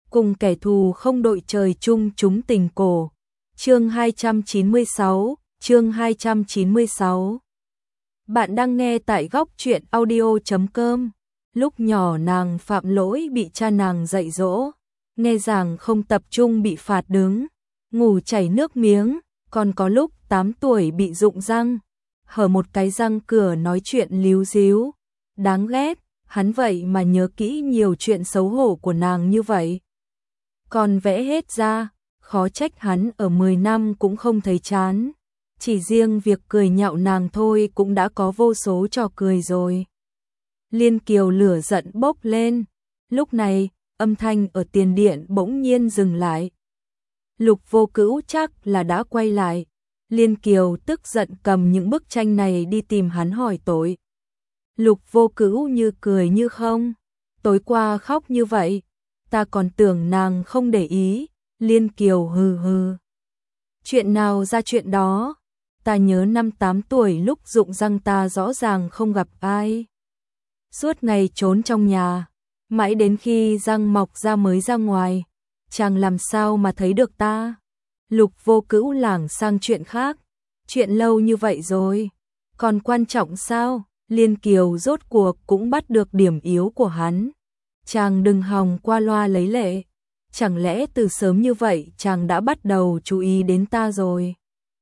cùng kẻ thù không đội trời chung chúng tình cổ. Chương 296, chương 296. Bạn đang nghe tại góc truyện audio.com. Lúc nhỏ nàng phạm lỗi bị cha nàng dạy dỗ, nghe giảng không tập trung bị phạt đứng, ngủ chảy nước miếng, còn có lúc 8 tuổi bị rụng răng, hở một cái răng cửa nói chuyện líu díu. Đáng ghét, hắn vậy mà nhớ kỹ nhiều chuyện xấu hổ của nàng như vậy. Còn vẽ hết ra, khó trách hắn ở 10 năm cũng không thấy chán. Chỉ riêng việc cười nhạo nàng thôi cũng đã có vô số trò cười rồi. Liên Kiều lửa giận bốc lên. Lúc này, âm thanh ở tiền điện bỗng nhiên dừng lại. Lục Vô Cữu chắc là đã quay lại. Liên Kiều tức giận cầm những bức tranh này đi tìm hắn hỏi tội. Lục Vô Cữu như cười như không. Tối qua khóc như vậy, ta còn tưởng nàng không để ý. Liên Kiều hừ hừ. Chuyện nào ra chuyện đó, ta nhớ năm 8 tuổi lúc rụng răng ta rõ ràng không gặp ai. Suốt ngày trốn trong nhà, mãi đến khi răng mọc ra mới ra ngoài, chàng làm sao mà thấy được ta. Lục Vô Cữu lảng sang chuyện khác, chuyện lâu như vậy rồi, còn quan trọng sao? Liên Kiều rốt cuộc cũng bắt được điểm yếu của hắn. Chàng đừng hòng qua loa lấy lệ, chẳng lẽ từ sớm như vậy chàng đã bắt đầu chú ý đến ta rồi?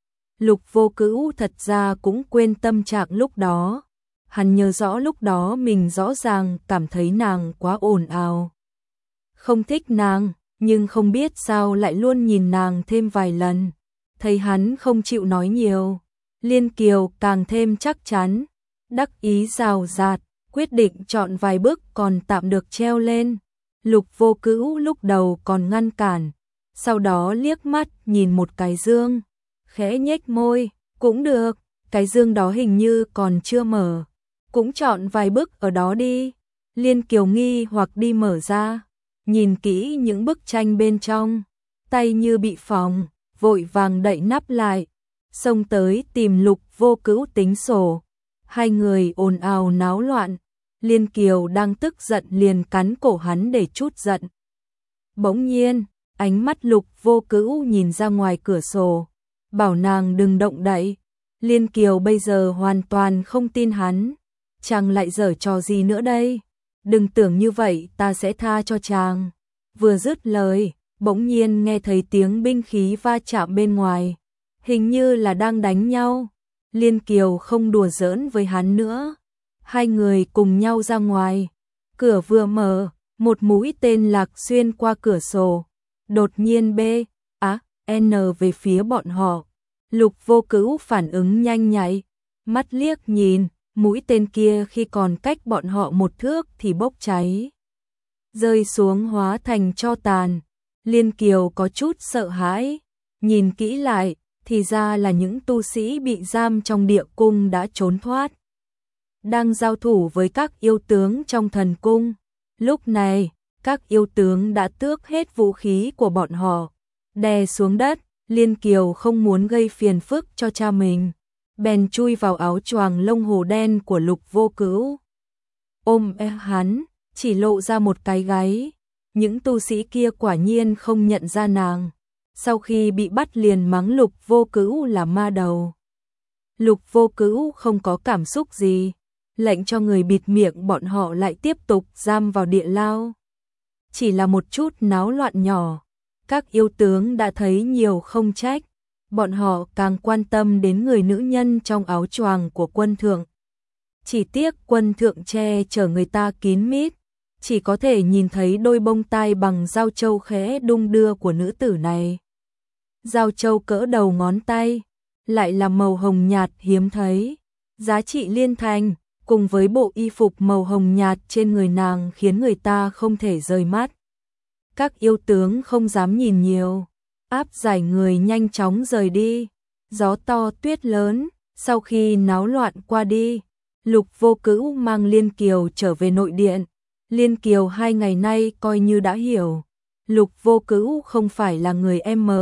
Lục Vô Cữu thật ra cũng quên tâm trạng lúc đó. Hắn nhớ rõ lúc đó mình rõ ràng cảm thấy nàng quá ồn ào. Không thích nàng, nhưng không biết sao lại luôn nhìn nàng thêm vài lần. Thấy hắn không chịu nói nhiều, Liên Kiều càng thêm chắc chắn, đắc ý rào rạt, quyết định chọn vài bước còn tạm được treo lên. Lục Vô Cữu lúc đầu còn ngăn cản, sau đó liếc mắt nhìn một cái dương, khẽ nhếch môi, cũng được, cái dương đó hình như còn chưa mở, cũng chọn vài bức ở đó đi. Liên Kiều nghi hoặc đi mở ra, nhìn kỹ những bức tranh bên trong, tay như bị phỏng, vội vàng đậy nắp lại, xông tới tìm Lục Vô Cữu tính sổ. Hai người ồn ào náo loạn, Liên Kiều đang tức giận liền cắn cổ hắn để trút giận. Bỗng nhiên, ánh mắt Lục Vô Cữu nhìn ra ngoài cửa sổ, bảo nàng đừng động đậy. Liên Kiều bây giờ hoàn toàn không tin hắn. Chàng lại giở trò gì nữa đây? Đừng tưởng như vậy ta sẽ tha cho chàng. Vừa dứt lời, bỗng nhiên nghe thấy tiếng binh khí va chạm bên ngoài. Hình như là đang đánh nhau. Liên Kiều không đùa giỡn với hắn nữa. Hai người cùng nhau ra ngoài. Cửa vừa mở, một mũi tên lạc xuyên qua cửa sổ. Đột nhiên N về phía bọn họ. Lục Vô Cữu phản ứng nhanh nhạy, mắt liếc nhìn, mũi tên kia khi còn cách bọn họ một thước thì bốc cháy, rơi xuống hóa thành tro tàn. Liên Kiều có chút sợ hãi, nhìn kỹ lại, thì ra là những tu sĩ bị giam trong địa cung đã trốn thoát, đang giao thủ với các yêu tướng trong thần cung. Lúc này, các yêu tướng đã tước hết vũ khí của bọn họ, đè xuống đất. Liên Kiều không muốn gây phiền phức cho cha mình, bèn chui vào áo choàng lông hổ đen của Lục Vô Cữu. Ôm hắn, chỉ lộ ra một cái gáy. Những tu sĩ kia quả nhiên không nhận ra nàng. Sau khi bị bắt liền mắng Lục Vô Cữu là ma đầu. Lục Vô Cữu không có cảm xúc gì, lệnh cho người bịt miệng bọn họ lại tiếp tục giam vào địa lao. Chỉ là một chút náo loạn nhỏ. Các yêu tướng đã thấy nhiều không trách, bọn họ càng quan tâm đến người nữ nhân trong áo choàng của quân thượng. Chỉ tiếc quân thượng che chở người ta kín mít, chỉ có thể nhìn thấy đôi bông tai bằng dao châu khẽ đung đưa của nữ tử này. Dao châu cỡ đầu ngón tay, lại là màu hồng nhạt hiếm thấy, giá trị liên thành, cùng với bộ y phục màu hồng nhạt trên người nàng khiến người ta không thể rời mắt. Các yêu tướng không dám nhìn nhiều, áp giải người nhanh chóng rời đi. Gió to tuyết lớn, sau khi náo loạn qua đi, Lục Vô Cữu mang Liên Kiều trở về nội điện. Liên Kiều 2 ngày nay coi như đã hiểu, Lục Vô Cữu không phải là người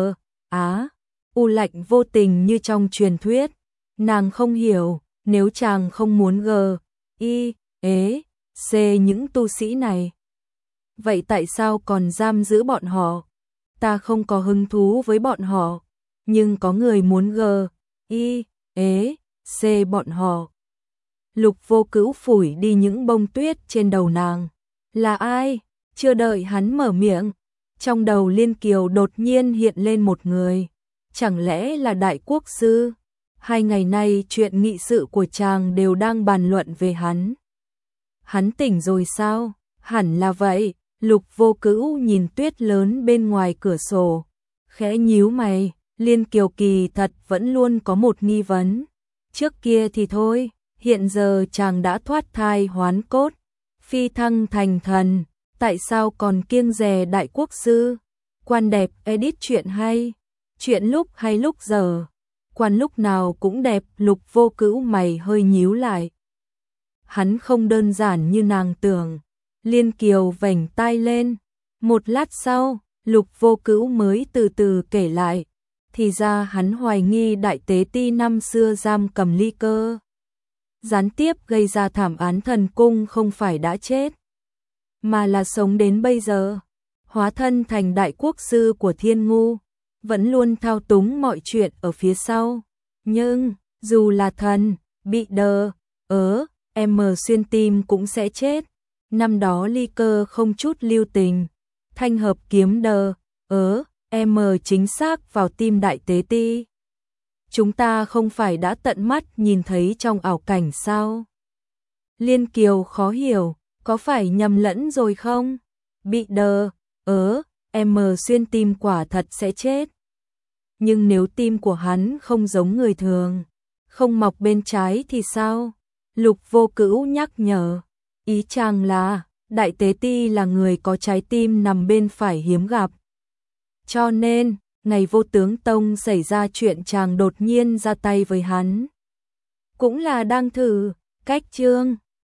u lạnh vô tình như trong truyền thuyết. Nàng không hiểu, nếu chàng không muốn C những tu sĩ này, vậy tại sao còn giam giữ bọn họ? Ta không có hứng thú với bọn họ, nhưng có người muốn xê bọn họ. Lục Vô Cữu phủi đi những bông tuyết trên đầu nàng. Là ai? Chưa đợi hắn mở miệng, trong đầu Liên Kiều đột nhiên hiện lên một người. Chẳng lẽ là Đại Quốc Sư? 2 ngày nay chuyện nghị sự của chàng đều đang bàn luận về hắn. Hắn tỉnh rồi sao? Hẳn là vậy. Lục Vô Cữu nhìn tuyết lớn bên ngoài cửa sổ, khẽ nhíu mày. Liên Kiều kỳ thật vẫn luôn có một nghi vấn. Trước kia thì thôi, hiện giờ chàng đã thoát thai hoán cốt, phi thăng thành thần, tại sao còn kiêng dè Đại Quốc Sư? Quan đẹp edit chuyện hay, chuyện lúc hay lúc giờ, quan lúc nào cũng đẹp. Lục Vô Cữu mày hơi nhíu lại. Hắn không đơn giản như nàng tưởng. Liên Kiều vểnh tai lên. Một lát sau, Lục Vô Cữu mới từ từ kể lại. Thì ra hắn hoài nghi Đại Tế Ti năm xưa giam cầm Ly Cơ, gián tiếp gây ra thảm án thần cung không phải đã chết, mà là sống đến bây giờ, hóa thân thành Đại Quốc Sư của Thiên Ngu, vẫn luôn thao túng mọi chuyện ở phía sau. Nhưng, dù là thần, bị xuyên tim cũng sẽ chết. Năm đó Ly Cơ không chút lưu tình, thanh hợp kiếm chính xác vào tim Đại Tế Ti. Chúng ta không phải đã tận mắt nhìn thấy trong ảo cảnh sao? Liên Kiều khó hiểu, có phải nhầm lẫn rồi không? Bị xuyên tim quả thật sẽ chết. Nhưng nếu tim của hắn không giống người thường, không mọc bên trái thì sao? Lục Vô Cữu nhắc nhở. Ý chàng là, Đại Tế Ti là người có trái tim nằm bên phải hiếm gặp. Cho nên, ngày Vô Tướng Tông xảy ra chuyện chàng đột nhiên ra tay với hắn. Cũng là đang thử cách chương